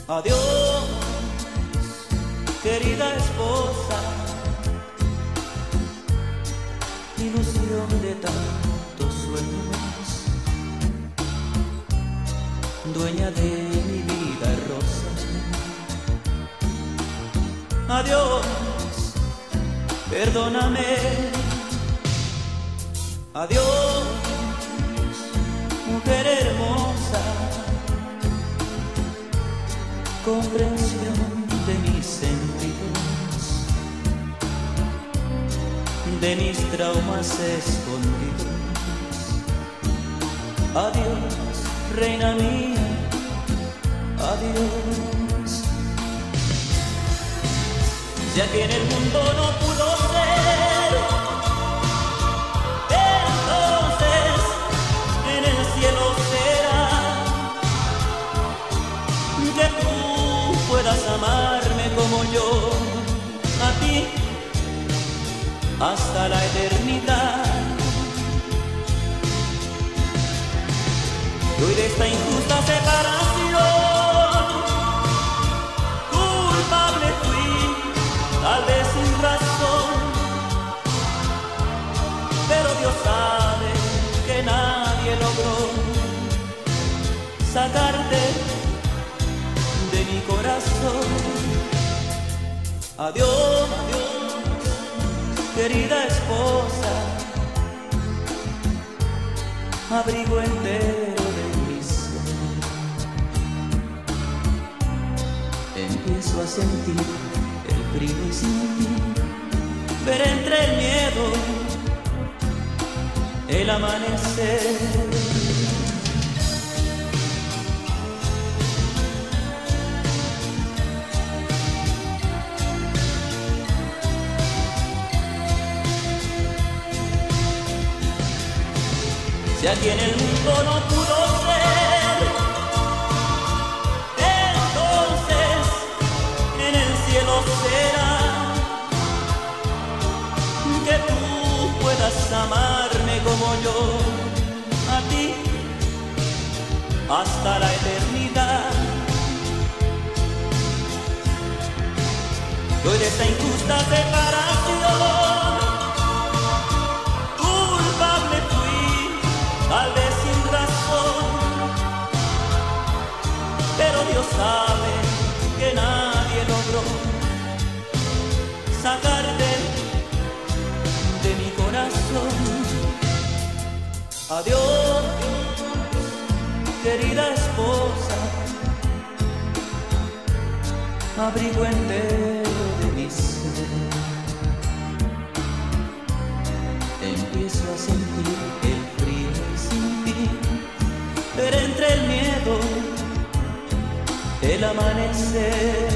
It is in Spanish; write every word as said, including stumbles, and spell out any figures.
Adiós, querida esposa, ilusión de tantos sueños, dueña de mi vida rosa. Adiós, perdóname. Adiós, mujer hermosa, comprensión de mis sentidos, de mis traumas escondidos. Adiós, reina mía, adiós. Ya que en el mundo no pudo ser, entonces en el cielo será. Que tú puedas amarme como yo a ti hasta la eternidad. Y hoy de esta injusta separación culpable fui, tal vez sin razón, pero Dios sabe que nadie logró sacarte de mi corazón. Adiós, adiós, querida esposa, abrigo entero de mi ser. Empiezo a sentir el frío y sin ti, ver entre el miedo el amanecer. Si aquí en el mundo no pudo ser, entonces en el cielo será. Que tú puedas amarme como yo a ti hasta la eternidad. Y hoy de esta injusta separación culpable fui, tal vez sin razón, pero Dios sabe que nadie logró sacarte de mi corazón. Adiós, querida esposa, abrigo entero de mi ser. Empiezo a sentir el frío sin ti, pero entre el miedo el amanecer.